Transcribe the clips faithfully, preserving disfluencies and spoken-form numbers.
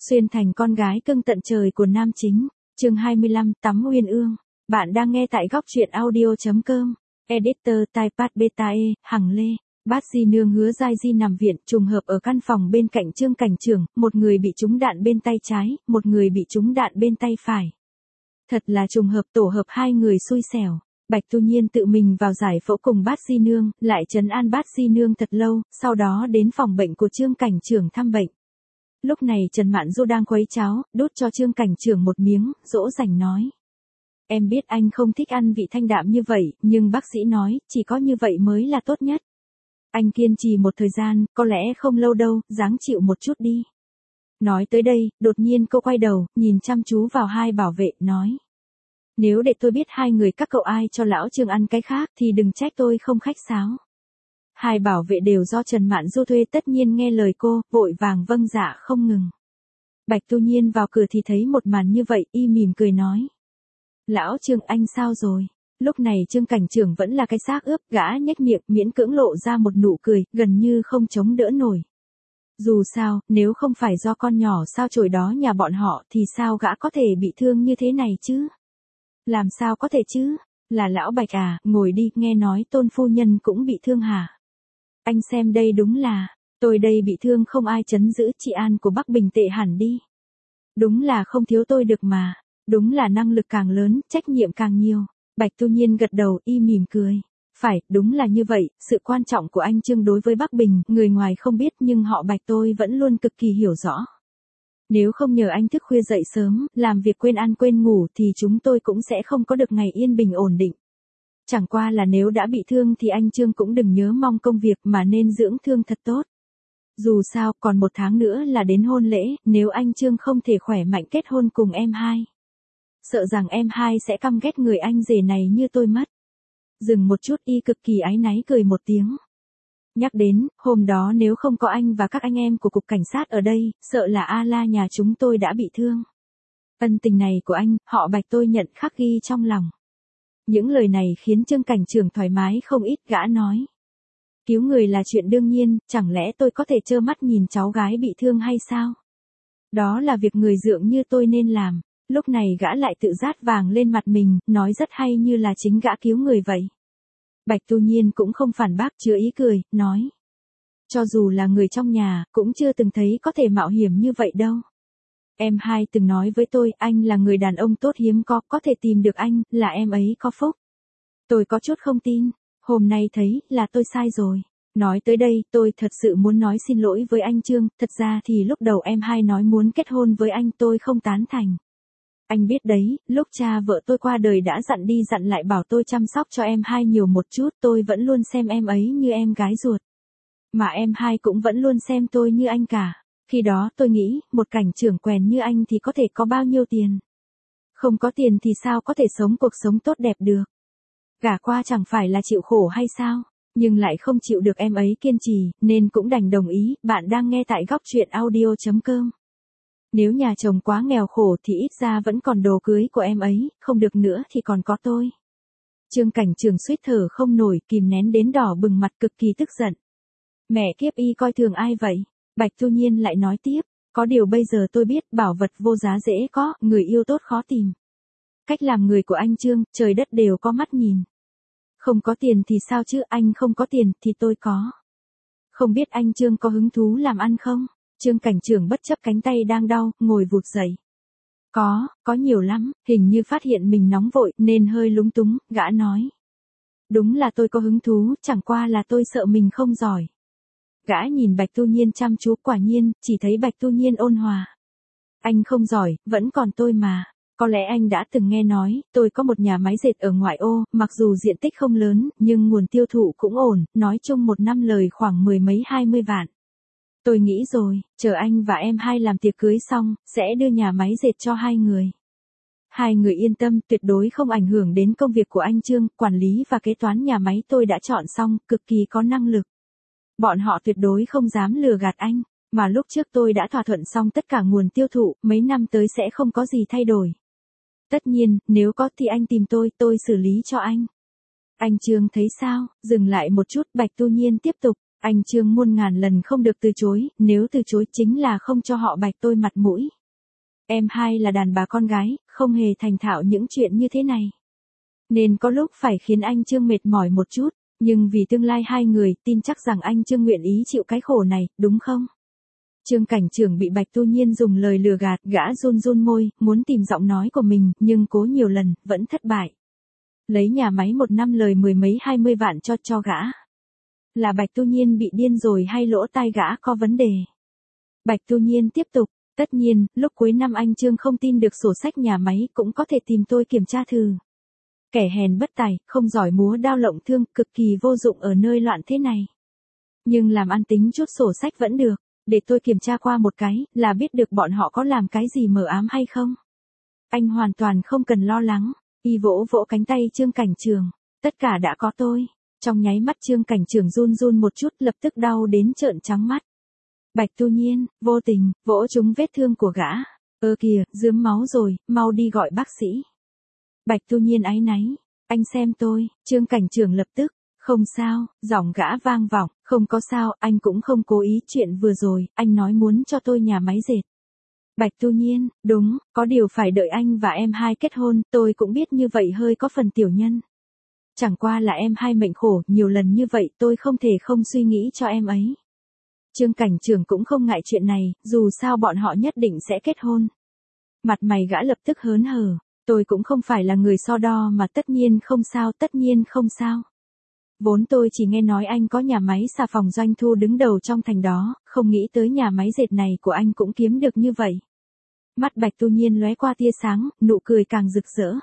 Xuyên thành con gái cưng tận trời của nam chính. Chương hai mươi lăm, tắm uyên ương. Bạn đang nghe tại góc truyện audio.com. Editor Typepad Beta E, Hằng Lê. Bát Di Nương Hứa Giai Di nằm viện, trùng hợp ở căn phòng bên cạnh Trương Cảnh Trưởng, một người bị trúng đạn bên tay trái, một người bị trúng đạn bên tay phải. Thật là trùng hợp, tổ hợp hai người xui xẻo. Bạch Tu Nhiên tự mình vào giải phẫu cùng Bát Di Nương, lại trấn an Bát Di Nương thật lâu, sau đó đến phòng bệnh của Trương Cảnh Trưởng thăm bệnh. Lúc này Trần Mạn Du đang khuấy cháo, đút cho Trương Cảnh Trưởng một miếng, dỗ dành nói. Em biết anh không thích ăn vị thanh đạm như vậy, nhưng bác sĩ nói, chỉ có như vậy mới là tốt nhất. Anh kiên trì một thời gian, có lẽ không lâu đâu, ráng chịu một chút đi. Nói tới đây, đột nhiên cô quay đầu, nhìn chăm chú vào hai bảo vệ, nói. Nếu để tôi biết hai người các cậu ai cho lão Trương ăn cái khác thì đừng trách tôi không khách sáo. Hai bảo vệ đều do Trần Mạn Du thuê, tất nhiên nghe lời cô, vội vàng vâng dạ không ngừng. Bạch Tu Nhiên vào cửa thì thấy một màn như vậy, y mỉm cười nói. Lão Trương anh sao rồi? Lúc này Trương Cảnh Trưởng vẫn là cái xác ướp, gã nhếch miệng, miễn cưỡng lộ ra một nụ cười, gần như không chống đỡ nổi. Dù sao, nếu không phải do con nhỏ sao chổi đó nhà bọn họ thì sao gã có thể bị thương như thế này chứ? Làm sao có thể chứ? Là lão Bạch à, ngồi đi, nghe nói Tôn phu nhân cũng bị thương hả? Anh xem đây đúng là, tôi đây bị thương không ai trấn giữ, trị an của Bắc Bình tệ hẳn đi. Đúng là không thiếu tôi được mà, đúng là năng lực càng lớn, trách nhiệm càng nhiều. Bạch Tu Nhiên gật đầu, y mỉm cười. Phải, đúng là như vậy, sự quan trọng của anh Trương đối với Bắc Bình, người ngoài không biết nhưng họ Bạch tôi vẫn luôn cực kỳ hiểu rõ. Nếu không nhờ anh thức khuya dậy sớm, làm việc quên ăn quên ngủ thì chúng tôi cũng sẽ không có được ngày yên bình ổn định. Chẳng qua là nếu đã bị thương thì anh Trương cũng đừng nhớ mong công việc mà nên dưỡng thương thật tốt. Dù sao, còn một tháng nữa là đến hôn lễ, nếu anh Trương không thể khỏe mạnh kết hôn cùng em hai. Sợ rằng em hai sẽ căm ghét người anh rể này như tôi mất. Dừng một chút, y cực kỳ áy náy cười một tiếng. Nhắc đến, hôm đó nếu không có anh và các anh em của cục cảnh sát ở đây, sợ là A La nhà chúng tôi đã bị thương. Ân tình này của anh, họ Bạch tôi nhận khắc ghi trong lòng. Những lời này khiến Trương Cảnh Trưởng thoải mái không ít, gã nói. Cứu người là chuyện đương nhiên, chẳng lẽ tôi có thể trơ mắt nhìn cháu gái bị thương hay sao? Đó là việc người dượng như tôi nên làm. Lúc này gã lại tự rát vàng lên mặt mình, nói rất hay như là chính gã cứu người vậy. Bạch Tu Nhiên cũng không phản bác, chứa ý cười, nói. Cho dù là người trong nhà, cũng chưa từng thấy có thể mạo hiểm như vậy đâu. Em hai từng nói với tôi, anh là người đàn ông tốt hiếm có, có thể tìm được anh, là em ấy có phúc. Tôi có chút không tin, hôm nay thấy, là tôi sai rồi. Nói tới đây, tôi thật sự muốn nói xin lỗi với anh Trương, thật ra thì lúc đầu em hai nói muốn kết hôn với anh tôi không tán thành. Anh biết đấy, lúc cha vợ tôi qua đời đã dặn đi dặn lại bảo tôi chăm sóc cho em hai nhiều một chút, tôi vẫn luôn xem em ấy như em gái ruột. Mà em hai cũng vẫn luôn xem tôi như anh cả. Khi đó tôi nghĩ, một cảnh trưởng quèn như anh thì có thể có bao nhiêu tiền. Không có tiền thì sao có thể sống cuộc sống tốt đẹp được. Gả qua chẳng phải là chịu khổ hay sao, nhưng lại không chịu được em ấy kiên trì, nên cũng đành đồng ý. Bạn đang nghe tại góc truyện audio.com. Nếu nhà chồng quá nghèo khổ thì ít ra vẫn còn đồ cưới của em ấy, không được nữa thì còn có tôi. Trương Cảnh Trưởng suýt thở không nổi, kìm nén đến đỏ bừng mặt, cực kỳ tức giận. Mẹ kiếp, y coi thường ai vậy? Bạch Tu Nhiên lại nói tiếp, có điều bây giờ tôi biết bảo vật vô giá dễ có, người yêu tốt khó tìm. Cách làm người của anh Trương, trời đất đều có mắt nhìn. Không có tiền thì sao chứ, anh không có tiền thì tôi có. Không biết anh Trương có hứng thú làm ăn không? Trương Cảnh Trưởng bất chấp cánh tay đang đau, ngồi vụt dậy. Có, có nhiều lắm, hình như phát hiện mình nóng vội nên hơi lúng túng, gã nói. Đúng là tôi có hứng thú, chẳng qua là tôi sợ mình không giỏi. Gã nhìn Bạch Tu Nhiên chăm chú, quả nhiên, chỉ thấy Bạch Tu Nhiên ôn hòa. Anh không giỏi, vẫn còn tôi mà. Có lẽ anh đã từng nghe nói, tôi có một nhà máy dệt ở ngoại ô, mặc dù diện tích không lớn, nhưng nguồn tiêu thụ cũng ổn, nói chung một năm lời khoảng mười mấy hai mươi vạn. Tôi nghĩ rồi, chờ anh và em hai làm tiệc cưới xong, sẽ đưa nhà máy dệt cho hai người. Hai người yên tâm, tuyệt đối không ảnh hưởng đến công việc của anh Trương, quản lý và kế toán nhà máy tôi đã chọn xong, cực kỳ có năng lực. Bọn họ tuyệt đối không dám lừa gạt anh, mà lúc trước tôi đã thỏa thuận xong tất cả nguồn tiêu thụ, mấy năm tới sẽ không có gì thay đổi. Tất nhiên, nếu có thì anh tìm tôi, tôi xử lý cho anh. Anh Trương thấy sao? Dừng lại một chút, Bạch Tu Nhiên tiếp tục. Anh Trương muôn ngàn lần không được từ chối, nếu từ chối chính là không cho họ Bạch tôi mặt mũi. Em hai là đàn bà con gái, không hề thành thạo những chuyện như thế này. Nên có lúc phải khiến anh Trương mệt mỏi một chút, nhưng vì tương lai hai người, tin chắc rằng anh Trương nguyện ý chịu cái khổ này, đúng không? Trương Cảnh Trưởng bị Bạch Tu Nhiên dùng lời lừa gạt, gã run run môi, muốn tìm giọng nói của mình, nhưng cố nhiều lần, vẫn thất bại. Lấy nhà máy một năm lời mười mấy hai mươi vạn cho cho gã. Là Bạch Tu Nhiên bị điên rồi hay lỗ tai gã có vấn đề? Bạch Tu Nhiên tiếp tục, tất nhiên, lúc cuối năm anh Trương không tin được sổ sách nhà máy cũng có thể tìm tôi kiểm tra thử. Kẻ hèn bất tài, không giỏi múa đao lộng thương, cực kỳ vô dụng ở nơi loạn thế này. Nhưng làm ăn tính chút sổ sách vẫn được, để tôi kiểm tra qua một cái, là biết được bọn họ có làm cái gì mờ ám hay không. Anh hoàn toàn không cần lo lắng, y vỗ vỗ cánh tay Trương Cảnh Trường, tất cả đã có tôi. Trong nháy mắt Trương Cảnh Trường run run một chút, lập tức đau đến trợn trắng mắt. Bạch Tu Nhiên, vô tình, vỗ trúng vết thương của gã. Ơ kìa, rướm máu rồi, mau đi gọi bác sĩ. Bạch Tu Nhiên áy náy, anh xem tôi, Trương Cảnh Trường lập tức, không sao, giọng gã vang vọng, không có sao, anh cũng không cố ý, chuyện vừa rồi, anh nói muốn cho tôi nhà máy dệt. Bạch Tu Nhiên, đúng, có điều phải đợi anh và em hai kết hôn, tôi cũng biết như vậy hơi có phần tiểu nhân. Chẳng qua là em hai mệnh khổ, nhiều lần như vậy tôi không thể không suy nghĩ cho em ấy. Trương Cảnh Trường cũng không ngại chuyện này, dù sao bọn họ nhất định sẽ kết hôn. Mặt mày gã lập tức hớn hở, tôi cũng không phải là người so đo mà tất nhiên không sao, tất nhiên không sao. Vốn tôi chỉ nghe nói anh có nhà máy xà phòng doanh thu đứng đầu trong thành đó, không nghĩ tới nhà máy dệt này của anh cũng kiếm được như vậy. Mắt Bạch Tu Nhiên lóe qua tia sáng, nụ cười càng rực rỡ.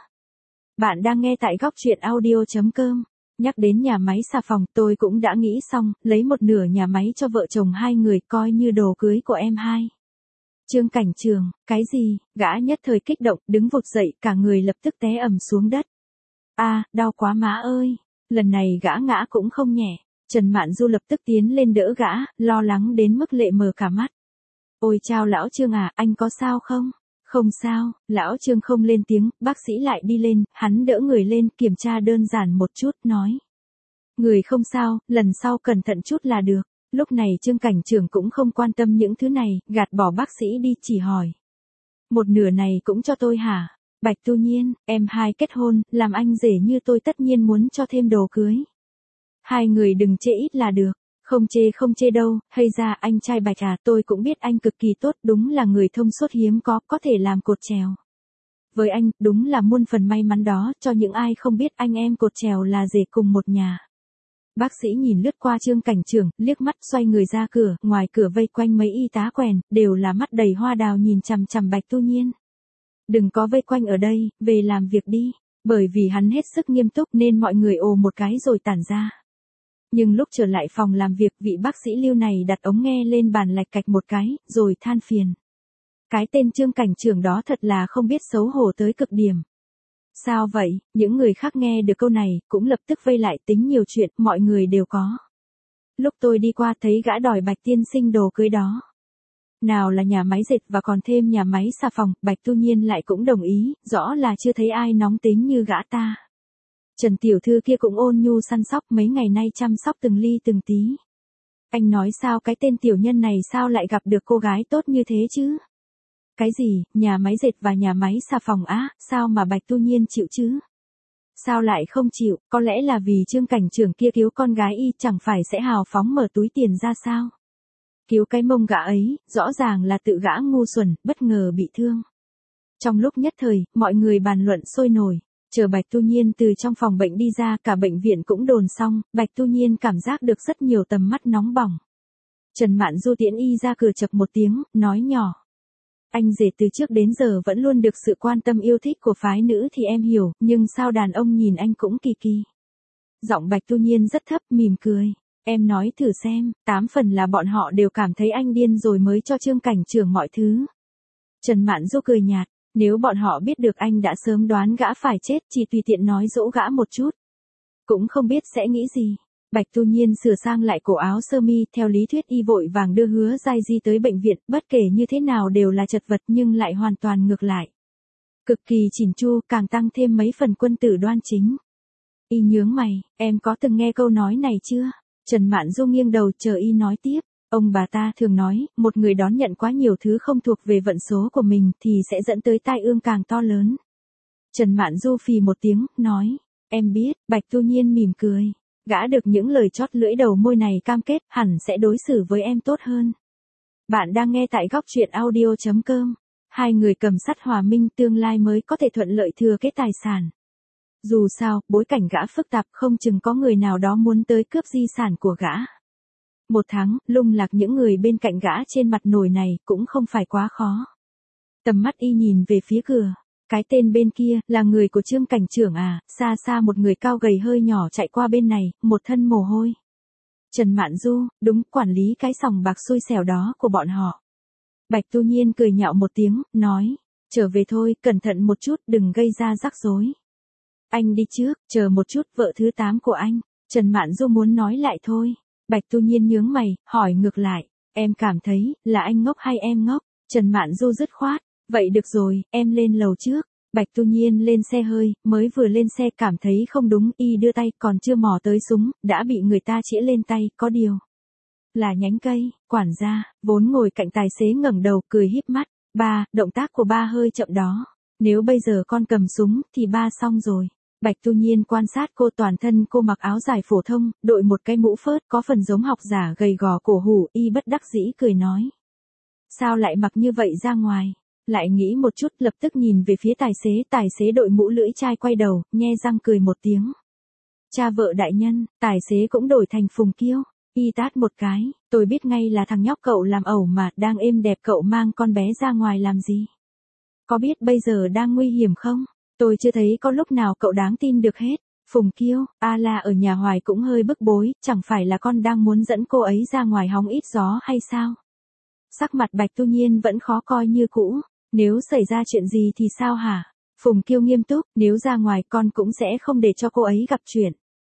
Bạn đang nghe tại góc truyện audio chấm com. Nhắc đến nhà máy xà phòng, tôi cũng đã nghĩ xong, lấy một nửa nhà máy cho vợ chồng hai người coi như đồ cưới của em hai. Trương Cảnh Trường, cái gì? Gã nhất thời kích động, đứng vụt dậy, cả người lập tức té ầm xuống đất. A, à, đau quá má ơi. Lần này gã ngã cũng không nhẹ. Trần Mạn Du lập tức tiến lên đỡ gã, lo lắng đến mức lệ mờ cả mắt. Ôi chao lão Trương à, anh có sao không? Không sao, lão Trương không lên tiếng, bác sĩ lại đi lên, hắn đỡ người lên, kiểm tra đơn giản một chút, nói. Người không sao, lần sau cẩn thận chút là được. Lúc này Trương Cảnh Trường cũng không quan tâm những thứ này, gạt bỏ bác sĩ đi, chỉ hỏi. Một nửa này cũng cho tôi hả? Bạch Tu Nhiên, em hai kết hôn, làm anh rể như tôi tất nhiên muốn cho thêm đồ cưới. Hai người đừng chê ít là được. Không chê không chê đâu, hay ra anh trai Bạch à, tôi cũng biết anh cực kỳ tốt, đúng là người thông suốt hiếm có, có thể làm cột chèo. Với anh, đúng là muôn phần may mắn đó, cho những ai không biết anh em cột chèo là rể cùng một nhà. Bác sĩ nhìn lướt qua Trương Cảnh Trường, liếc mắt xoay người ra cửa, ngoài cửa vây quanh mấy y tá quèn, đều là mắt đầy hoa đào nhìn chằm chằm Bạch Tu Nhiên. Đừng có vây quanh ở đây, về làm việc đi, bởi vì hắn hết sức nghiêm túc nên mọi người ồ một cái rồi tản ra. Nhưng lúc trở lại phòng làm việc, vị bác sĩ Lưu này đặt ống nghe lên bàn lạch cạch một cái, rồi than phiền. Cái tên Trương Cảnh Trường đó thật là không biết xấu hổ tới cực điểm. Sao vậy? Những người khác nghe được câu này, cũng lập tức vây lại, tính nhiều chuyện, mọi người đều có. Lúc tôi đi qua thấy gã đòi Bạch tiên sinh đồ cưới đó. Nào là nhà máy dệt và còn thêm nhà máy xà phòng, Bạch Tu Nhiên lại cũng đồng ý, rõ là chưa thấy ai nóng tính như gã ta. Trần tiểu thư kia cũng ôn nhu săn sóc, mấy ngày nay chăm sóc từng ly từng tí. Anh nói sao cái tên tiểu nhân này sao lại gặp được cô gái tốt như thế chứ? Cái gì, nhà máy dệt và nhà máy xà phòng á, sao mà Bạch Tu Nhiên chịu chứ? Sao lại không chịu, có lẽ là vì Trương Cảnh Trường kia cứu con gái y, chẳng phải sẽ hào phóng mở túi tiền ra sao? Cứu cái mông gã ấy, rõ ràng là tự gã ngu xuẩn, bất ngờ bị thương. Trong lúc nhất thời, mọi người bàn luận sôi nổi. Chờ Bạch Tu Nhiên từ trong phòng bệnh đi ra, cả bệnh viện cũng đồn xong, Bạch Tu Nhiên cảm giác được rất nhiều tầm mắt nóng bỏng. Trần Mạn Du tiễn y ra cửa chập một tiếng, nói nhỏ. Anh rể từ trước đến giờ vẫn luôn được sự quan tâm yêu thích của phái nữ thì em hiểu, nhưng sao đàn ông nhìn anh cũng kỳ kỳ. Giọng Bạch Tu Nhiên rất thấp, mỉm cười. Em nói thử xem, tám phần là bọn họ đều cảm thấy anh điên rồi mới cho Trương Cảnh Trường mọi thứ. Trần Mạn Du cười nhạt. Nếu bọn họ biết được anh đã sớm đoán gã phải chết, chỉ tùy tiện nói dỗ gã một chút. Cũng không biết sẽ nghĩ gì. Bạch Tu Nhiên sửa sang lại cổ áo sơ mi, theo lý thuyết y vội vàng đưa Hứa Giai Di tới bệnh viện, bất kể như thế nào đều là chật vật nhưng lại hoàn toàn ngược lại. Cực kỳ chỉn chu, càng tăng thêm mấy phần quân tử đoan chính. Y nhướng mày, em có từng nghe câu nói này chưa? Trần Mạn Du nghiêng đầu chờ y nói tiếp. Ông bà ta thường nói, một người đón nhận quá nhiều thứ không thuộc về vận số của mình thì sẽ dẫn tới tai ương càng to lớn. Trần Mạn Du phì một tiếng, nói, em biết. Bạch Tu Nhiên mỉm cười. Gã được những lời chót lưỡi đầu môi này cam kết hẳn sẽ đối xử với em tốt hơn. Bạn đang nghe tại góc truyện audio chấm com. Hai người cầm sắt hòa minh tương lai mới có thể thuận lợi thừa kế tài sản. Dù sao, bối cảnh gã phức tạp không chừng có người nào đó muốn tới cướp di sản của gã. Một tháng, lung lạc những người bên cạnh gã trên mặt nồi này cũng không phải quá khó. Tầm mắt y nhìn về phía cửa. Cái tên bên kia là người của Trương Cảnh Trưởng à, xa xa một người cao gầy hơi nhỏ chạy qua bên này, một thân mồ hôi. Trần Mạn Du, đúng, quản lý cái sòng bạc xui xẻo đó của bọn họ. Bạch Tu Nhiên cười nhạo một tiếng, nói, trở về thôi, cẩn thận một chút, đừng gây ra rắc rối. Anh đi trước, chờ một chút, vợ thứ tám của anh. Trần Mạn Du muốn nói lại thôi. Bạch Tu Nhiên nhướng mày, hỏi ngược lại, em cảm thấy, là anh ngốc hay em ngốc? Trần Mạn Du dứt khoát, vậy được rồi, em lên lầu trước. Bạch Tu Nhiên lên xe hơi, mới vừa lên xe cảm thấy không đúng, y đưa tay còn chưa mò tới súng, đã bị người ta chĩa lên tay, có điều. Là nhánh cây, quản gia, vốn ngồi cạnh tài xế ngẩng đầu cười híp mắt, ba, động tác của ba hơi chậm đó. Nếu bây giờ con cầm súng, thì ba xong rồi. Bạch Tu Nhiên quan sát cô, toàn thân cô mặc áo dài phổ thông, đội một cái mũ phớt có phần giống học giả gầy gò cổ hủ, y bất đắc dĩ cười nói. Sao lại mặc như vậy ra ngoài? Lại nghĩ một chút, lập tức nhìn về phía tài xế, tài xế đội mũ lưỡi chai quay đầu, nhe răng cười một tiếng. Cha vợ đại nhân, tài xế cũng đổi thành Phùng Kiêu, y tát một cái, tôi biết ngay là thằng nhóc cậu làm ẩu mà, đang êm đẹp cậu mang con bé ra ngoài làm gì? Có biết bây giờ đang nguy hiểm không? Tôi chưa thấy có lúc nào cậu đáng tin được hết. Phùng Kiêu, A La ở nhà hoài cũng hơi bức bối, chẳng phải là con đang muốn dẫn cô ấy ra ngoài hóng ít gió hay sao? Sắc mặt Bạch Tu Nhiên vẫn khó coi như cũ. Nếu xảy ra chuyện gì thì sao hả? Phùng Kiêu nghiêm túc, nếu ra ngoài con cũng sẽ không để cho cô ấy gặp chuyện.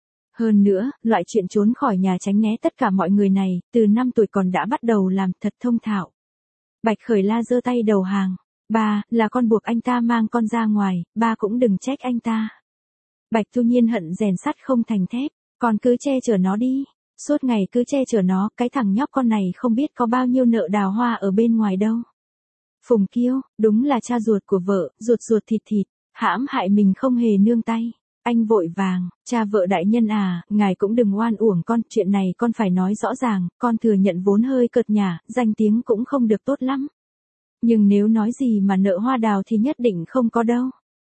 Hơn nữa, loại chuyện trốn khỏi nhà tránh né tất cả mọi người này, từ năm tuổi còn đã bắt đầu làm, thật thông thạo. Bạch Khởi La giơ tay đầu hàng. Ba, là con buộc anh ta mang con ra ngoài, ba cũng đừng trách anh ta. Bạch Tu Nhiên hận rèn sắt không thành thép, con cứ che chở nó đi. Suốt ngày cứ che chở nó, cái thằng nhóc con này không biết có bao nhiêu nợ đào hoa ở bên ngoài đâu. Phùng Kiêu, đúng là cha ruột của vợ, ruột ruột thịt thịt, hãm hại mình không hề nương tay. Anh vội vàng, cha vợ đại nhân à, ngài cũng đừng oan uổng con, chuyện này con phải nói rõ ràng, con thừa nhận vốn hơi cợt nhả, danh tiếng cũng không được tốt lắm. Nhưng nếu nói gì mà nợ hoa đào thì nhất định không có đâu.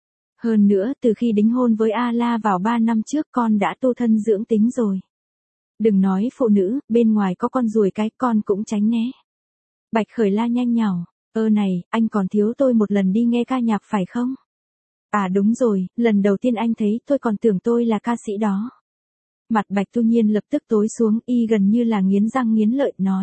Hơn nữa, từ khi đính hôn với A La vào ba năm trước con đã tu thân dưỡng tính rồi. Đừng nói phụ nữ, bên ngoài có con ruồi cái con cũng tránh né. Bạch Khởi La nhanh nhảu, ơ này, anh còn thiếu tôi một lần đi nghe ca nhạc phải không? À đúng rồi, lần đầu tiên anh thấy tôi còn tưởng tôi là ca sĩ đó. Mặt Bạch Tu Nhiên lập tức tối xuống, y gần như là nghiến răng nghiến lợi nói.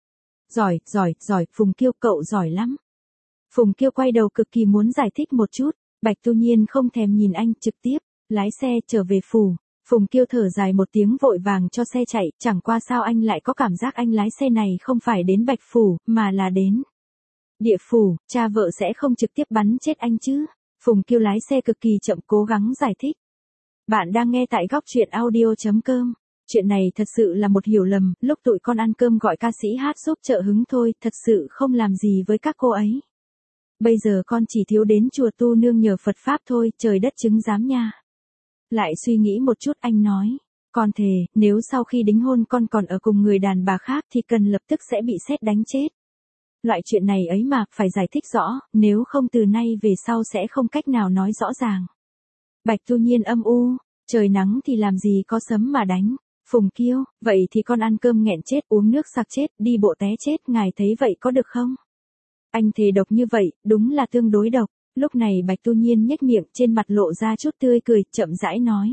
Giỏi, giỏi, giỏi, Phùng Kiêu cậu giỏi lắm. Phùng Kiêu quay đầu cực kỳ muốn giải thích một chút, Bạch Tu Nhiên không thèm nhìn anh, trực tiếp, lái xe trở về phủ. Phùng Kiêu thở dài một tiếng vội vàng cho xe chạy, chẳng qua sao anh lại có cảm giác anh lái xe này không phải đến Bạch Phủ, mà là đến Địa Phủ, cha vợ sẽ không trực tiếp bắn chết anh chứ. Phùng Kiêu lái xe cực kỳ chậm cố gắng giải thích. Bạn đang nghe tại góc truyện audio chấm com. Chuyện này thật sự là một hiểu lầm, lúc tụi con ăn cơm gọi ca sĩ hát giúp trợ hứng thôi, thật sự không làm gì với các cô ấy. Bây giờ con chỉ thiếu đến chùa tu nương nhờ Phật Pháp thôi, trời đất chứng giám nha. Lại suy nghĩ một chút anh nói, con thề, nếu sau khi đính hôn con còn ở cùng người đàn bà khác thì cần lập tức sẽ bị sét đánh chết. Loại chuyện này ấy mà, phải giải thích rõ, nếu không từ nay về sau sẽ không cách nào nói rõ ràng. Bạch Tu Nhiên âm u, trời nắng thì làm gì có sấm mà đánh. Phùng Kiêu, vậy thì con ăn cơm nghẹn chết, uống nước sặc chết, đi bộ té chết, ngài thấy vậy có được không? Anh thề độc như vậy, đúng là tương đối độc. Lúc này Bạch Tu Nhiên nhếch miệng, trên mặt lộ ra chút tươi cười, chậm rãi nói.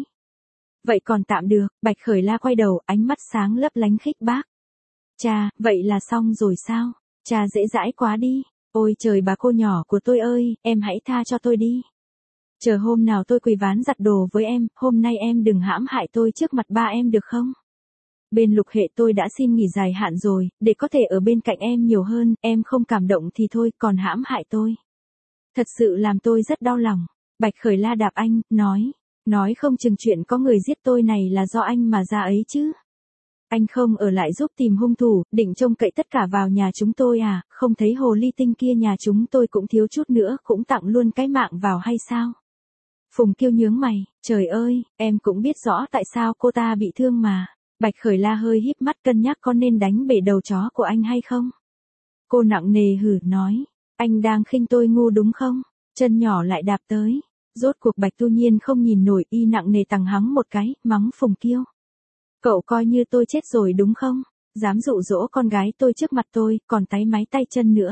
Vậy còn tạm được, Bạch Khởi La quay đầu, ánh mắt sáng lấp lánh khích bác. Cha, vậy là xong rồi sao? Cha dễ dãi quá đi. Ôi trời bà cô nhỏ của tôi ơi, em hãy tha cho tôi đi. Chờ hôm nào tôi quỳ ván giặt đồ với em, hôm nay em đừng hãm hại tôi trước mặt ba em được không? Bên Lục Hệ tôi đã xin nghỉ dài hạn rồi, để có thể ở bên cạnh em nhiều hơn, em không cảm động thì thôi, còn hãm hại tôi. Thật sự làm tôi rất đau lòng. Bạch Khởi La đạp anh, nói, nói không chừng chuyện có người giết tôi này là do anh mà ra ấy chứ. Anh không ở lại giúp tìm hung thủ, định trông cậy tất cả vào nhà chúng tôi à, không thấy hồ ly tinh kia nhà chúng tôi cũng thiếu chút nữa cũng tặng luôn cái mạng vào hay sao? Phùng Kiêu nhướng mày, trời ơi, em cũng biết rõ tại sao cô ta bị thương mà. Bạch Khởi La hơi híp mắt cân nhắc có nên đánh bể đầu chó của anh hay không. Cô nặng nề hử nói, anh đang khinh tôi ngu đúng không? Chân nhỏ lại đạp tới. Rốt cuộc Bạch Tu Nhiên không nhìn nổi, y nặng nề tằng hắng một cái, mắng Phùng Kiêu. Cậu coi như tôi chết rồi đúng không? Dám dụ dỗ con gái tôi trước mặt tôi, còn táy máy tay chân nữa.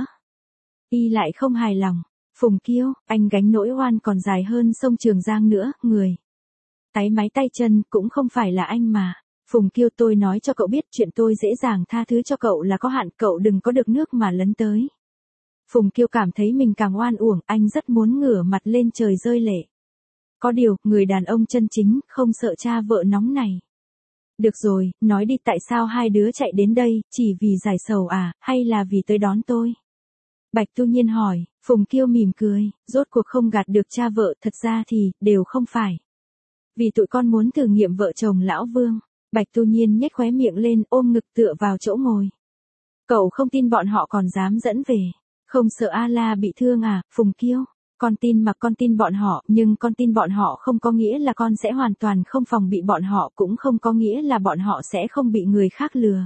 Y lại không hài lòng. Phùng Kiêu, anh gánh nỗi oan còn dài hơn sông Trường Giang nữa, người. Táy máy tay chân cũng không phải là anh mà. Phùng Kiêu, tôi nói cho cậu biết chuyện tôi dễ dàng tha thứ cho cậu là có hạn, cậu đừng có được nước mà lấn tới. Phùng Kiêu cảm thấy mình càng oan uổng, anh rất muốn ngửa mặt lên trời rơi lệ. Có điều, người đàn ông chân chính, không sợ cha vợ nóng này. Được rồi, nói đi tại sao hai đứa chạy đến đây, chỉ vì giải sầu à, hay là vì tới đón tôi? Bạch Tu Nhiên hỏi, Phùng Kiêu mỉm cười, rốt cuộc không gạt được cha vợ, thật ra thì, đều không phải. Vì tụi con muốn thử nghiệm vợ chồng lão Vương. Bạch Tu Nhiên nhếch khóe miệng lên, ôm ngực tựa vào chỗ ngồi. Cậu không tin bọn họ còn dám dẫn về. Không sợ A La bị thương à, Phùng Kiêu? Con tin mà con tin bọn họ, nhưng con tin bọn họ không có nghĩa là con sẽ hoàn toàn không phòng bị bọn họ, cũng không có nghĩa là bọn họ sẽ không bị người khác lừa.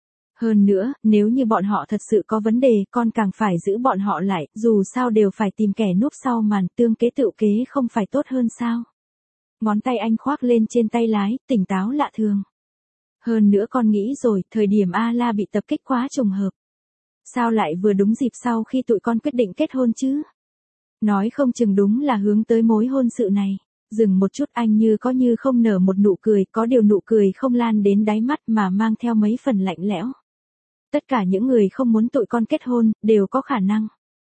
Hơn nữa, nếu như bọn họ thật sự có vấn đề, con càng phải giữ bọn họ lại, dù sao đều phải tìm kẻ núp sau màn, tương kế tự kế không phải tốt hơn sao? Ngón tay anh khoác lên trên tay lái, tỉnh táo lạ thường. Hơn nữa con nghĩ rồi, thời điểm A La bị tập kích quá trùng hợp. Sao lại vừa đúng dịp sau khi tụi con quyết định kết hôn chứ? Nói không chừng đúng là hướng tới mối hôn sự này. Dừng một chút, anh như có như không nở một nụ cười, có điều nụ cười không lan đến đáy mắt mà mang theo mấy phần lạnh lẽo. Tất cả những người không muốn tụi con kết hôn, đều có khả năng.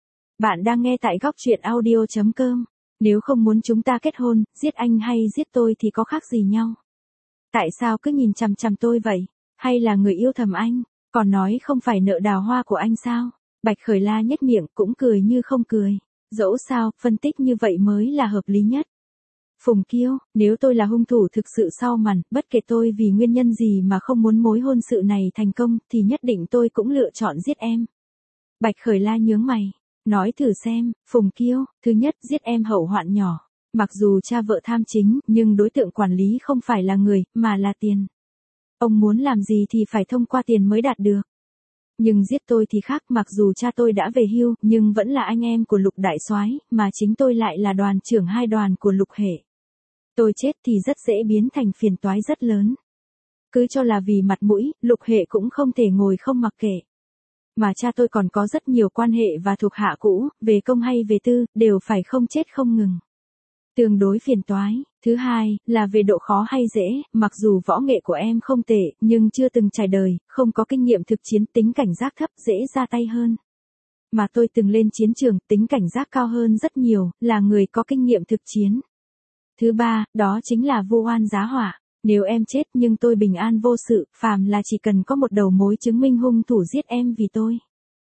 Bạn đang nghe tại góc truyện audio chấm com. Nếu không muốn chúng ta kết hôn, giết anh hay giết tôi thì có khác gì nhau? Tại sao cứ nhìn chằm chằm tôi vậy? Hay là người yêu thầm anh? Còn nói không phải nợ đào hoa của anh sao? Bạch Khởi La nhếch miệng cũng cười như không cười. Dẫu sao, phân tích như vậy mới là hợp lý nhất. Phùng Kiêu, nếu tôi là hung thủ thực sự sau màn, bất kể tôi vì nguyên nhân gì mà không muốn mối hôn sự này thành công, thì nhất định tôi cũng lựa chọn giết em. Bạch Khởi La nhướng mày. Nói thử xem, Phùng Kiêu, thứ nhất giết em hậu hoạn nhỏ. Mặc dù cha vợ tham chính, nhưng đối tượng quản lý không phải là người, mà là tiền. Ông muốn làm gì thì phải thông qua tiền mới đạt được. Nhưng giết tôi thì khác, mặc dù cha tôi đã về hưu, nhưng vẫn là anh em của Lục đại soái, mà chính tôi lại là đoàn trưởng hai đoàn của Lục hệ. Tôi chết thì rất dễ biến thành phiền toái rất lớn. Cứ cho là vì mặt mũi, Lục hệ cũng không thể ngồi không mặc kệ. Mà cha tôi còn có rất nhiều quan hệ và thuộc hạ cũ, về công hay về tư, đều phải không chết không ngừng. Tương đối phiền toái. Thứ hai, là về độ khó hay dễ, mặc dù võ nghệ của em không tệ, nhưng chưa từng trải đời, không có kinh nghiệm thực chiến, tính cảnh giác thấp, dễ ra tay hơn. Mà tôi từng lên chiến trường, tính cảnh giác cao hơn rất nhiều, là người có kinh nghiệm thực chiến. Thứ ba, đó chính là vu oan giá họa. Nếu em chết nhưng tôi bình an vô sự, phàm là chỉ cần có một đầu mối chứng minh hung thủ giết em vì tôi.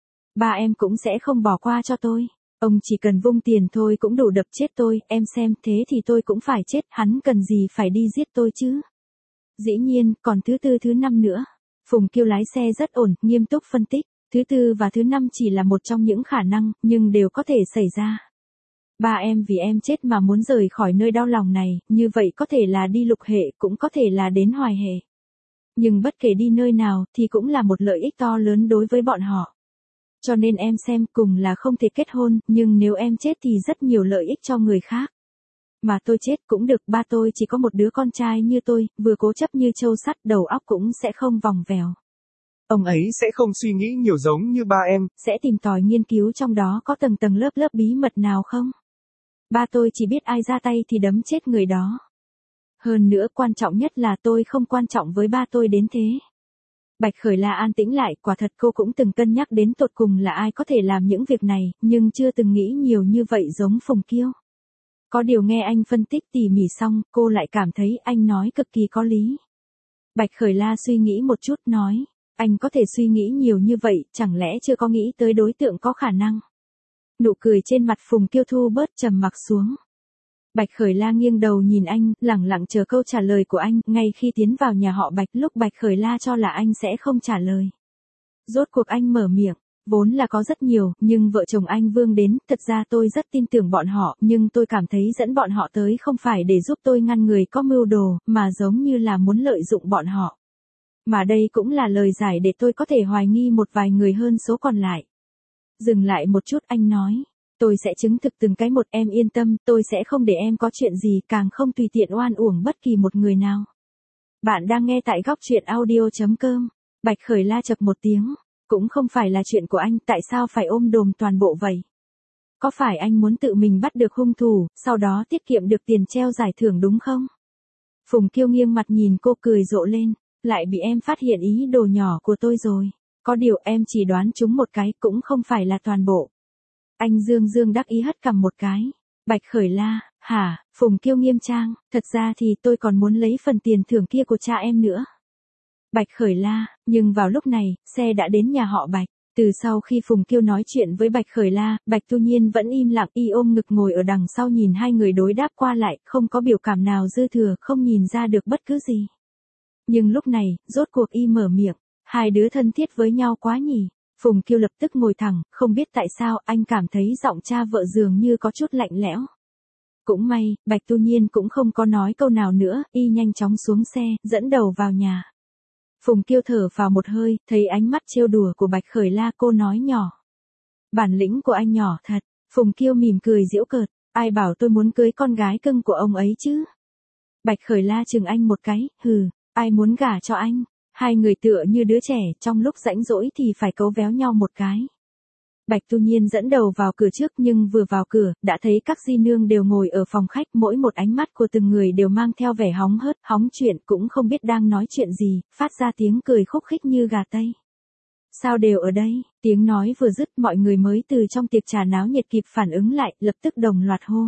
Ba em cũng sẽ không bỏ qua cho tôi. Ông chỉ cần vung tiền thôi cũng đủ đập chết tôi, em xem thế thì tôi cũng phải chết, hắn cần gì phải đi giết tôi chứ. Dĩ nhiên, còn thứ tư thứ năm nữa. Phùng Kiêu lái xe rất ổn, nghiêm túc phân tích. Thứ tư và thứ năm chỉ là một trong những khả năng, nhưng đều có thể xảy ra. Ba em vì em chết mà muốn rời khỏi nơi đau lòng này, như vậy có thể là đi Lục hệ, cũng có thể là đến Hoài hệ. Nhưng bất kể đi nơi nào thì cũng là một lợi ích to lớn đối với bọn họ. Cho nên em xem, cùng là không thể kết hôn, nhưng nếu em chết thì rất nhiều lợi ích cho người khác. Mà tôi chết cũng được, ba tôi chỉ có một đứa con trai như tôi, vừa cố chấp như trâu sắt, đầu óc cũng sẽ không vòng vèo. Ông ấy sẽ không suy nghĩ nhiều giống như ba em. Sẽ tìm tòi nghiên cứu trong đó có tầng tầng lớp lớp bí mật nào không? Ba tôi chỉ biết ai ra tay thì đấm chết người đó. Hơn nữa quan trọng nhất là tôi không quan trọng với ba tôi đến thế. Bạch Khởi La an tĩnh lại, quả thật cô cũng từng cân nhắc đến tột cùng là ai có thể làm những việc này, nhưng chưa từng nghĩ nhiều như vậy giống Phùng Kiêu. Có điều nghe anh phân tích tỉ mỉ xong, cô lại cảm thấy anh nói cực kỳ có lý. Bạch Khởi La suy nghĩ một chút nói, anh có thể suy nghĩ nhiều như vậy, chẳng lẽ chưa có nghĩ tới đối tượng có khả năng. Nụ cười trên mặt Phùng Kiêu thu bớt trầm mặc xuống. Bạch Khởi La nghiêng đầu nhìn anh, lẳng lặng chờ câu trả lời của anh, ngay khi tiến vào nhà họ Bạch lúc Bạch Khởi La cho là anh sẽ không trả lời. Rốt cuộc anh mở miệng, vốn là có rất nhiều, nhưng vợ chồng anh Vương đến, thật ra tôi rất tin tưởng bọn họ, nhưng tôi cảm thấy dẫn bọn họ tới không phải để giúp tôi ngăn người có mưu đồ, mà giống như là muốn lợi dụng bọn họ. Mà đây cũng là lời giải để tôi có thể hoài nghi một vài người hơn số còn lại. Dừng lại một chút anh nói. Tôi sẽ chứng thực từng cái một, em yên tâm, tôi sẽ không để em có chuyện gì, càng không tùy tiện oan uổng bất kỳ một người nào. Bạn đang nghe tại góc truyện audio.com. Bạch Khởi La chậc một tiếng. Cũng không phải là chuyện của anh, tại sao phải ôm đồm toàn bộ vậy? Có phải anh muốn tự mình bắt được hung thủ, sau đó tiết kiệm được tiền treo giải thưởng đúng không? Phùng Kiêu nghiêng mặt nhìn cô cười rộ lên. Lại bị em phát hiện ý đồ nhỏ của tôi rồi. Có điều em chỉ đoán trúng một cái, cũng không phải là toàn bộ. Anh Dương Dương đắc ý hất cằm một cái. Bạch Khởi La, hả? Phùng Kiêu nghiêm trang, thật ra thì tôi còn muốn lấy phần tiền thưởng kia của cha em nữa. Bạch Khởi La, nhưng vào lúc này, xe đã đến nhà họ Bạch. Từ sau khi Phùng Kiêu nói chuyện với Bạch Khởi La, Bạch Tu Nhiên vẫn im lặng, y ôm ngực ngồi ở đằng sau nhìn hai người đối đáp qua lại, không có biểu cảm nào dư thừa, không nhìn ra được bất cứ gì. Nhưng lúc này, rốt cuộc y mở miệng, hai đứa thân thiết với nhau quá nhỉ. Phùng Kiêu lập tức ngồi thẳng, không biết tại sao anh cảm thấy giọng cha vợ dường như có chút lạnh lẽo. Cũng may, Bạch Tu Nhiên cũng không có nói câu nào nữa, y nhanh chóng xuống xe, dẫn đầu vào nhà. Phùng Kiêu thở vào một hơi, thấy ánh mắt trêu đùa của Bạch Khởi La, cô nói nhỏ. Bản lĩnh của anh nhỏ thật. Phùng Kiêu mỉm cười giễu cợt, ai bảo tôi muốn cưới con gái cưng của ông ấy chứ. Bạch Khởi La chừng anh một cái, hừ, ai muốn gả cho anh. Hai người tựa như đứa trẻ, trong lúc rãnh rỗi thì phải cấu véo nhau một cái. Bạch Tu Nhiên dẫn đầu vào cửa trước, nhưng vừa vào cửa, đã thấy các di nương đều ngồi ở phòng khách, mỗi một ánh mắt của từng người đều mang theo vẻ hóng hớt, hóng chuyện, cũng không biết đang nói chuyện gì, phát ra tiếng cười khúc khích như gà tây. Sao đều ở đây? Tiếng nói vừa dứt, mọi người mới từ trong tiệc trà náo nhiệt kịp phản ứng lại, lập tức đồng loạt hô.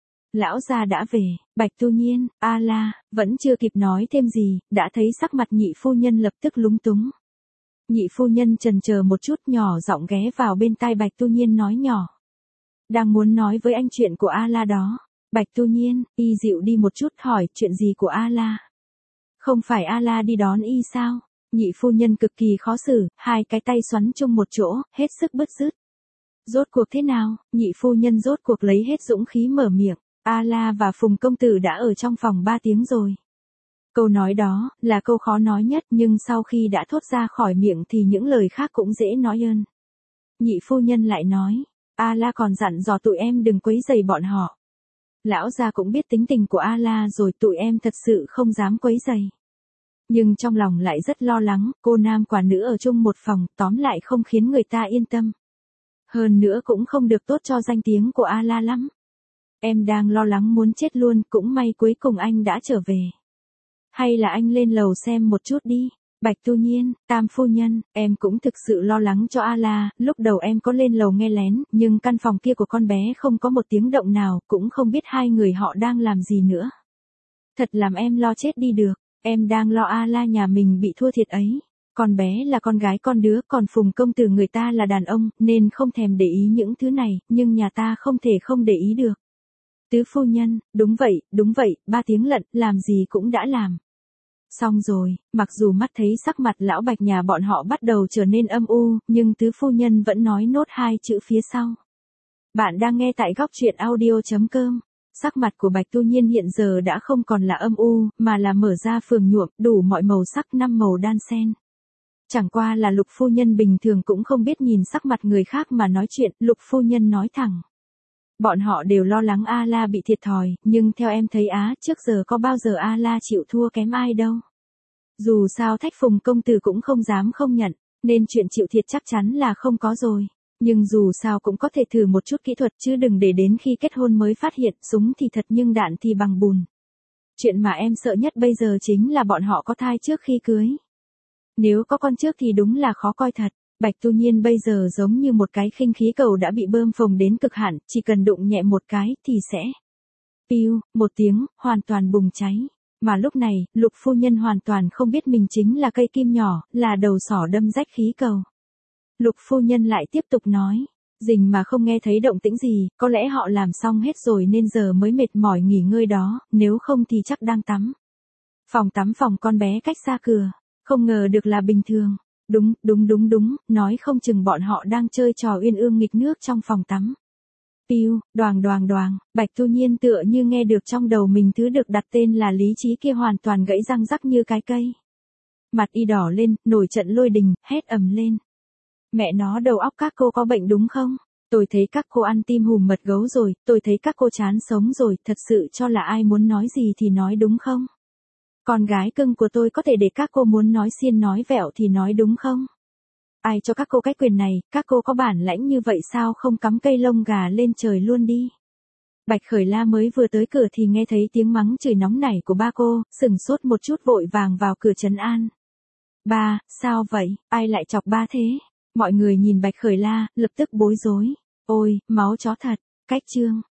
Lão gia đã về. Bạch Tu Nhiên, a la, vẫn chưa kịp nói thêm gì, đã thấy sắc mặt nhị phu nhân lập tức lúng túng. Nhị phu nhân chần chờ một chút, nhỏ giọng ghé vào bên tai Bạch Tu Nhiên nói nhỏ. Đang muốn nói với anh chuyện của a la đó. Bạch Tu Nhiên, y dịu đi một chút, hỏi chuyện gì của a la. Không phải a la đi đón y sao? Nhị phu nhân cực kỳ khó xử, hai cái tay xoắn chung một chỗ, hết sức bứt rứt. Rốt cuộc thế nào? Nhị phu nhân rốt cuộc lấy hết dũng khí mở miệng. A La và Phùng công tử đã ở trong phòng ba tiếng rồi. Câu nói đó là câu khó nói nhất, nhưng sau khi đã thốt ra khỏi miệng thì những lời khác cũng dễ nói hơn. Nhị phu nhân lại nói, A La còn dặn dò tụi em đừng quấy rầy bọn họ. Lão gia cũng biết tính tình của A La rồi, tụi em thật sự không dám quấy rầy. Nhưng trong lòng lại rất lo lắng, cô nam quả nữ ở chung một phòng, tóm lại không khiến người ta yên tâm. Hơn nữa cũng không được tốt cho danh tiếng của A La lắm. Em đang lo lắng muốn chết luôn, cũng may cuối cùng anh đã trở về. Hay là anh lên lầu xem một chút đi. Bạch Tu Nhiên, Tam phu nhân, em cũng thực sự lo lắng cho A La, lúc đầu em có lên lầu nghe lén, nhưng căn phòng kia của con bé không có một tiếng động nào, cũng không biết hai người họ đang làm gì nữa. Thật làm em lo chết đi được, em đang lo A La nhà mình bị thua thiệt ấy. Con bé là con gái con đứa, còn Phùng công tử người ta là đàn ông, nên không thèm để ý những thứ này, nhưng nhà ta không thể không để ý được. Tứ phu nhân, đúng vậy, đúng vậy, ba tiếng lận, làm gì cũng đã làm. Xong rồi, mặc dù mắt thấy sắc mặt lão Bạch nhà bọn họ bắt đầu trở nên âm u, nhưng tứ phu nhân vẫn nói nốt hai chữ phía sau. Bạn đang nghe tại góc truyện audio.com. Sắc mặt của Bạch Tu Nhiên hiện giờ đã không còn là âm u, mà là mở ra phường nhuộm, đủ mọi màu sắc, năm màu đan xen. Chẳng qua là Lục phu nhân bình thường cũng không biết nhìn sắc mặt người khác mà nói chuyện, Lục phu nhân nói thẳng. Bọn họ đều lo lắng A La bị thiệt thòi, nhưng theo em thấy á, trước giờ có bao giờ A La chịu thua kém ai đâu. Dù sao Thách Phùng công tử cũng không dám không nhận, nên chuyện chịu thiệt chắc chắn là không có rồi. Nhưng dù sao cũng có thể thử một chút kỹ thuật, chứ đừng để đến khi kết hôn mới phát hiện, súng thì thật nhưng đạn thì bằng bùn. Chuyện mà em sợ nhất bây giờ chính là bọn họ có thai trước khi cưới. Nếu có con trước thì đúng là khó coi thật. Bạch Tu Nhiên bây giờ giống như một cái khinh khí cầu đã bị bơm phồng đến cực hạn, chỉ cần đụng nhẹ một cái thì sẽ piu, một tiếng, hoàn toàn bùng cháy. Mà lúc này, Lục phu nhân hoàn toàn không biết mình chính là cây kim nhỏ, là đầu sỏ đâm rách khí cầu. Lục phu nhân lại tiếp tục nói, Rình mà không nghe thấy động tĩnh gì, có lẽ họ làm xong hết rồi nên giờ mới mệt mỏi nghỉ ngơi đó, nếu không thì chắc đang tắm. Phòng tắm phòng con bé cách xa cửa, không ngờ được là bình thường. Đúng, đúng đúng đúng, nói không chừng bọn họ đang chơi trò uyên ương nghịch nước trong phòng tắm. Piu, đoàng đoàng đoàng, Bạch Thu Nhiên tựa như nghe được trong đầu mình thứ được đặt tên là lý trí kia hoàn toàn gãy răng rắc như cái cây. Mặt y đỏ lên, nổi trận lôi đình, hét ầm lên. Mẹ nó đầu óc các cô có bệnh đúng không? Tôi thấy các cô ăn tim hùm mật gấu rồi, tôi thấy các cô chán sống rồi, thật sự cho là ai muốn nói gì thì nói đúng không? Con gái cưng của tôi có thể để các cô muốn nói xiên nói vẹo thì nói đúng không? Ai cho các cô cái quyền này, các cô có bản lãnh như vậy sao không cắm cây lông gà lên trời luôn đi. Bạch Khởi La mới vừa tới cửa thì nghe thấy tiếng mắng chửi nóng nảy của ba cô, sừng sốt một chút vội vàng vào cửa trấn an. Ba, sao vậy, ai lại chọc ba thế? Mọi người nhìn Bạch Khởi La, lập tức bối rối. Ôi, máu chó thật, cách chương.